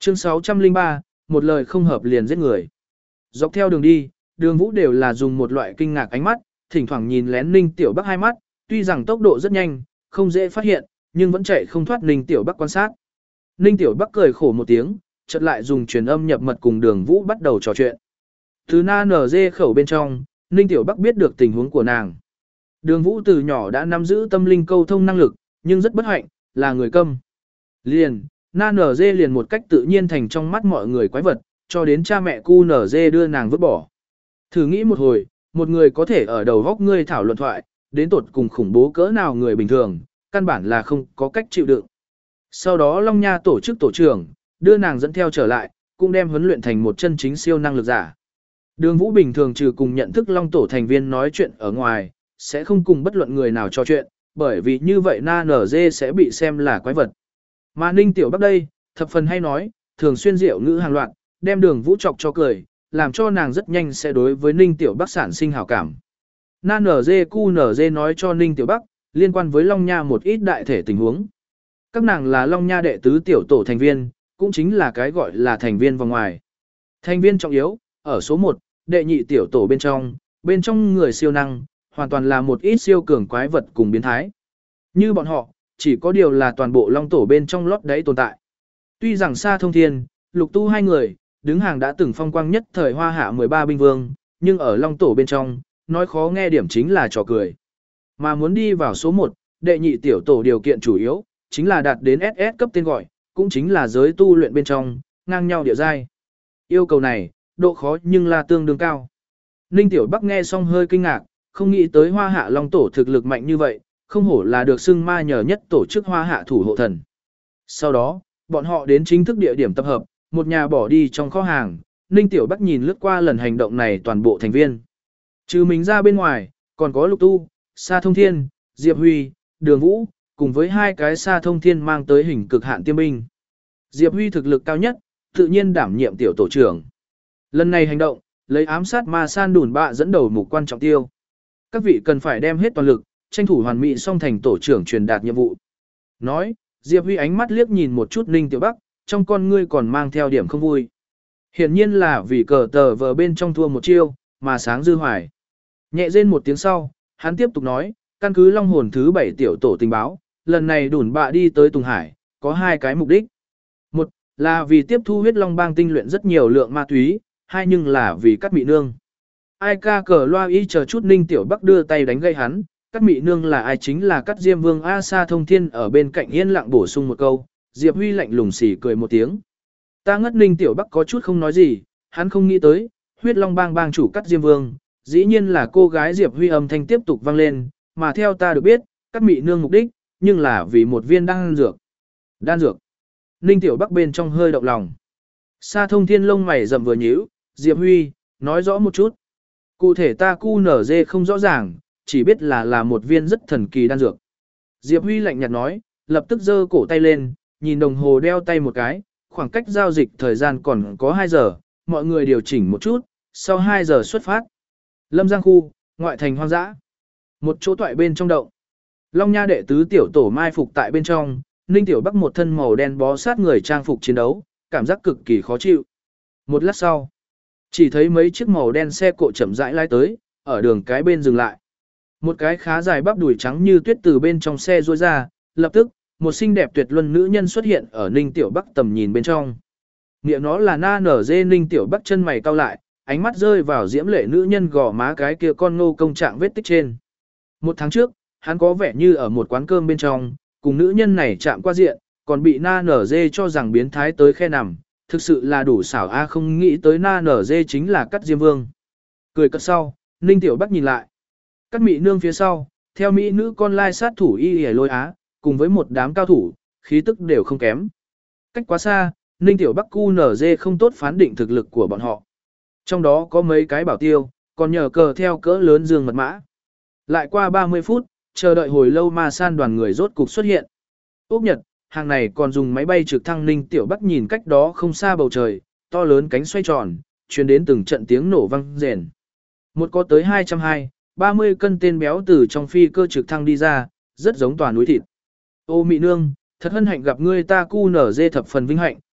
Chương 603, một lời không hợp liền giết người. Dọc theo đường đi, Đường Vũ đều là dùng một loại kinh ngạc ánh mắt, thỉnh thoảng nhìn lén Ninh Tiểu Bắc hai mắt, tuy rằng tốc độ rất nhanh, không dễ phát hiện, nhưng vẫn chạy không thoát Ninh Tiểu Bắc quan sát. Ninh Tiểu Bắc cười khổ một tiếng, chợt lại dùng truyền âm nhập mật cùng Đường Vũ bắt đầu trò chuyện. Từ na nở dê khẩu bên trong, Ninh Tiểu Bắc biết được tình huống của nàng. Đường Vũ từ nhỏ đã nắm giữ tâm linh câu thông năng lực, nhưng rất bất hạnh, là người câm. Na nở dê liền một cách tự nhiên thành trong mắt mọi người quái vật, cho đến cha mẹ cu nở dê đưa nàng vứt bỏ. Thử nghĩ một hồi, một người có thể ở đầu góc ngươi thảo luận thoại, đến tột cùng khủng bố cỡ nào người bình thường, căn bản là không có cách chịu đựng. Sau đó Long Nha tổ chức tổ trưởng, đưa nàng dẫn theo trở lại, cũng đem huấn luyện thành một chân chính siêu năng lực giả. Đường Vũ bình thường trừ cùng nhận thức Long tổ thành viên nói chuyện ở ngoài, sẽ không cùng bất luận người nào trò chuyện, bởi vì như vậy na nở dê sẽ bị xem là quái vật. Mà Ninh Tiểu Bắc đây, thập phần hay nói, thường xuyên diệu ngữ hàng loạt, đem Đường Vũ chọc cho cười, làm cho nàng rất nhanh sẽ đối với Ninh Tiểu Bắc sản sinh hảo cảm. Na nở dê cu nở dê nói cho Ninh Tiểu Bắc, liên quan với Long Nha một ít đại thể tình huống. Các nàng là Long Nha đệ tứ tiểu tổ thành viên, cũng chính là cái gọi là thành viên vòng ngoài. Thành viên trọng yếu, ở số 1, đệ nhị tiểu tổ bên trong người siêu năng, hoàn toàn là một ít siêu cường quái vật cùng biến thái. Như bọn họ, chỉ có điều là toàn bộ Long tổ bên trong lót đáy tồn tại. Tuy rằng Sa Thông Thiên, Lục Tu hai người, đứng hàng đã từng phong quang nhất thời Hoa Hạ 13 binh vương, nhưng ở Long tổ bên trong, nói khó nghe điểm chính là trò cười. Mà muốn đi vào số 1, đệ nhị tiểu tổ điều kiện chủ yếu, chính là đạt đến SS cấp tên gọi, cũng chính là giới tu luyện bên trong, ngang nhau địa giai. Yêu cầu này, độ khó nhưng là tương đương cao. Ninh Tiểu Bắc nghe xong hơi kinh ngạc, không nghĩ tới Hoa Hạ Long tổ thực lực mạnh như vậy, không hổ là được xưng ma nhờ nhất tổ chức Hoa Hạ thủ hộ thần. Sau đó, bọn họ đến chính thức địa điểm tập hợp, một nhà bỏ đi trong kho hàng, Ninh Tiểu Bắc nhìn lướt qua lần hành động này toàn bộ thành viên. Trừ mình ra bên ngoài, còn có Lục Tu, Sa Thông Thiên, Diệp Huy, Đường Vũ, cùng với hai cái Sa Thông Thiên mang tới hình cực hạn tiêm binh. Diệp Huy thực lực cao nhất, tự nhiên đảm nhiệm tiểu tổ trưởng. Lần này hành động, lấy ám sát ma san đùn bạ dẫn đầu mục quan trọng tiêu. Các vị cần phải đem hết toàn lực, tranh thủ hoàn mỹ song thành tổ trưởng truyền đạt nhiệm vụ. Nói, Diệp Huy ánh mắt liếc nhìn một chút Ninh Tiểu Bắc, trong con ngươi còn mang theo điểm không vui. Hiển nhiên là vì cờ tờ vờ bên trong thua một chiêu, mà sáng dư hoài. Nhẹ rên một tiếng sau, hắn tiếp tục nói, căn cứ Long hồn thứ 7 tiểu tổ tình báo, lần này đủn bạ đi tới Tùng Hải, có hai cái mục đích. Một, là vì tiếp thu huyết long bang tinh luyện rất nhiều lượng ma túy, hai nhưng là vì cắt mị nương. Ai ca cờ loa y chờ chút Ninh Tiểu Bắc đưa tay đánh gây hắn, cắt mị nương là ai chính là cắt Diêm Vương A Sa Thông Thiên ở bên cạnh yên lặng bổ sung một câu, Diệp Huy lạnh lùng xỉ cười một tiếng. Ta ngất Ninh Tiểu Bắc có chút không nói gì, hắn không nghĩ tới, huyết long bang bang chủ cắt Diêm Vương, dĩ nhiên là cô gái Diệp Huy âm thanh tiếp tục vang lên, mà theo ta được biết, cắt mị nương mục đích, nhưng là vì một viên đan dược. Đan dược. Ninh Tiểu Bắc bên trong hơi động lòng. Sa Thông Thiên lông mày rậm vừa nhíu, Diệp Huy, nói rõ một chút. Cụ thể ta cu nở dê không rõ ràng, chỉ biết là một viên rất thần kỳ đan dược. Diệp Huy lạnh nhạt nói, lập tức giơ cổ tay lên, nhìn đồng hồ đeo tay một cái, khoảng cách giao dịch thời gian còn có 2 giờ, mọi người điều chỉnh một chút, sau 2 giờ xuất phát. Lâm Giang khu, ngoại thành hoang dã. Một chỗ toại bên trong động. Long Nha đệ tứ tiểu tổ mai phục tại bên trong, Ninh Tiểu Bắc một thân màu đen bó sát người trang phục chiến đấu, cảm giác cực kỳ khó chịu. Một lát sau, chỉ thấy mấy chiếc màu đen xe cộ chậm rãi lái tới, ở đường cái bên dừng lại. Một cái khá dài bắp đùi trắng như tuyết từ bên trong xe rôi ra, lập tức, một xinh đẹp tuyệt luân nữ nhân xuất hiện ở Ninh Tiểu Bắc tầm nhìn bên trong. Nghĩa nó là na nở dê. Ninh Tiểu Bắc chân mày cau lại, ánh mắt rơi vào diễm lệ nữ nhân gò má cái kia con ngô công trạng vết tích trên. Một tháng trước, hắn có vẻ như ở một quán cơm bên trong, cùng nữ nhân này chạm qua diện, còn bị na nở dê cho rằng biến thái tới khe nằm, thực sự là đủ xảo a, không nghĩ tới na nở dê chính là cắt Diêm Vương. Cười cợt sau, Ninh Tiểu Bắc nhìn lại. Cắt mị nương phía sau, theo mỹ nữ con lai sát thủ y hề lôi á, cùng với một đám cao thủ, khí tức đều không kém. Cách quá xa, Ninh Tiểu Bắc cu nở dê không tốt phán định thực lực của bọn họ. Trong đó có mấy cái bảo tiêu, còn nhờ cờ theo cỡ lớn dương mật mã. Lại qua 30 phút, chờ đợi hồi lâu mà san đoàn người rốt cục xuất hiện. Úc Nhật, hàng này còn dùng máy bay trực thăng. Ninh Tiểu Bắc nhìn cách đó không xa bầu trời, to lớn cánh xoay tròn, truyền đến từng trận tiếng nổ vang rền. Một có tới 220, 30 cân tên béo từ trong phi cơ trực thăng đi ra, rất giống tòa núi thịt. Ô mị nương, thật hân hạnh gặp ngươi, ta cu nở dê thập phần vinh hạnh,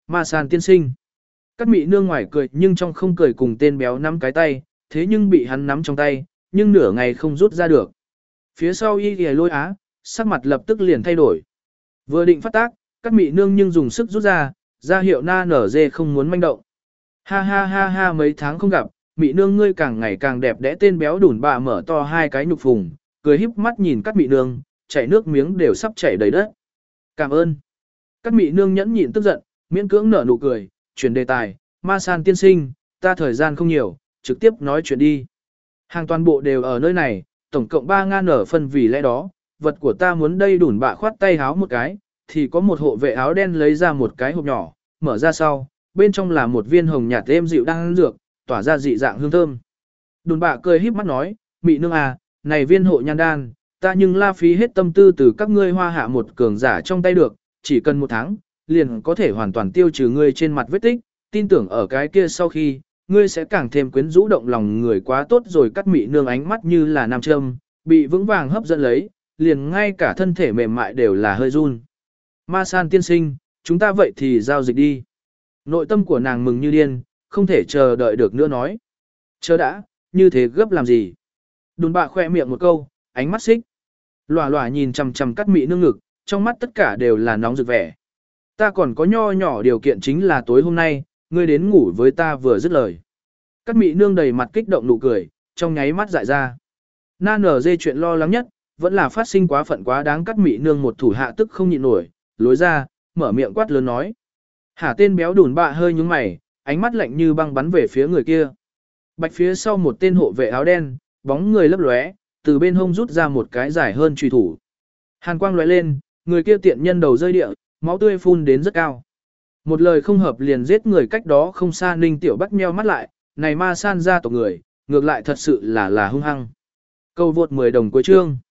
Ma San tiên sinh. Cát Mị Nương ngoài cười nhưng trong không cười cùng tên béo nắm cái tay, thế nhưng bị hắn nắm trong tay, nhưng nửa ngày không rút ra được. Phía sau y ghề lôi á, sắc mặt lập tức liền thay đổi. Vừa định phát tác, Cát Mị Nương nhưng dùng sức rút ra hiệu na nở dê không muốn manh động. Ha ha ha ha, mấy tháng không gặp, Mị Nương ngươi càng ngày càng đẹp đẽ. Tên béo đủn bạ mở to hai cái nhục phùng, cười híp mắt nhìn Cát Mị Nương, chảy nước miếng đều sắp chảy đầy đất. Cảm ơn. Cát Mị Nương nhẫn nhịn tức giận, miễn cưỡng nở nụ cười, chuyển đề tài, Ma San tiên sinh, ta thời gian không nhiều, trực tiếp nói chuyện đi. Hàng toàn bộ đều ở nơi này, tổng cộng 3 ngàn ở phân, vì lẽ đó, vật của ta muốn đây. Đủn bạ khoát tay háo một cái, thì có một hộ vệ áo đen lấy ra một cái hộp nhỏ, mở ra sau, bên trong là một viên hồng nhạt êm dịu đang ăn dược, tỏa ra dị dạng hương thơm. Đùn bạ cười híp mắt nói, Mị Nương à, này viên hộ nhan đan, ta nhưng la phí hết tâm tư từ các ngươi hoa hạ một cường giả trong tay được, chỉ cần 1 tháng, liền có thể hoàn toàn tiêu trừ ngươi trên mặt vết tích, tin tưởng ở cái kia sau khi, ngươi sẽ càng thêm quyến rũ động lòng người. Quá tốt rồi. Cát Mị Nương ánh mắt như là nam châm, bị vững vàng hấp dẫn lấy, liền ngay cả thân thể mềm mại đều là hơi run. Ma San tiên sinh, chúng ta vậy thì giao dịch đi. Nội tâm của nàng mừng như điên, không thể chờ đợi được nữa nói. Chờ đã, như thế gấp làm gì? Đùn bạ khoe miệng một câu, ánh mắt xích. Lòa lòa nhìn chằm chằm Cát Mị Nương ngực, trong mắt tất cả đều là nóng rực vẻ. Ta còn có nho nhỏ điều kiện, chính là tối hôm nay, ngươi đến ngủ với ta. Vừa dứt lời, Cát Mị Nương đầy mặt kích động nụ cười, trong nháy mắt dại ra. Na nở dê chuyện lo lắng nhất, vẫn là phát sinh quá phận quá đáng. Cát Mị Nương một thủ hạ tức không nhịn nổi, lối ra, mở miệng quát lớn nói. Hả? Tên béo đùn bạ hơi nhướng mày, ánh mắt lạnh như băng bắn về phía người kia. Bạch phía sau một tên hộ vệ áo đen, bóng người lấp lóe, từ bên hông rút ra một cái dài hơn chùy thủ. Hàn quang lóe lên, người kia tiện nhân đầu rơi địa, máu tươi phun đến rất cao. Một lời không hợp liền giết người. Cách đó không xa Ninh Tiểu Bắc nheo mắt lại, này Ma San gia tộc người, ngược lại thật sự là hung hăng. Câu vượt 10 đồng cuối chương.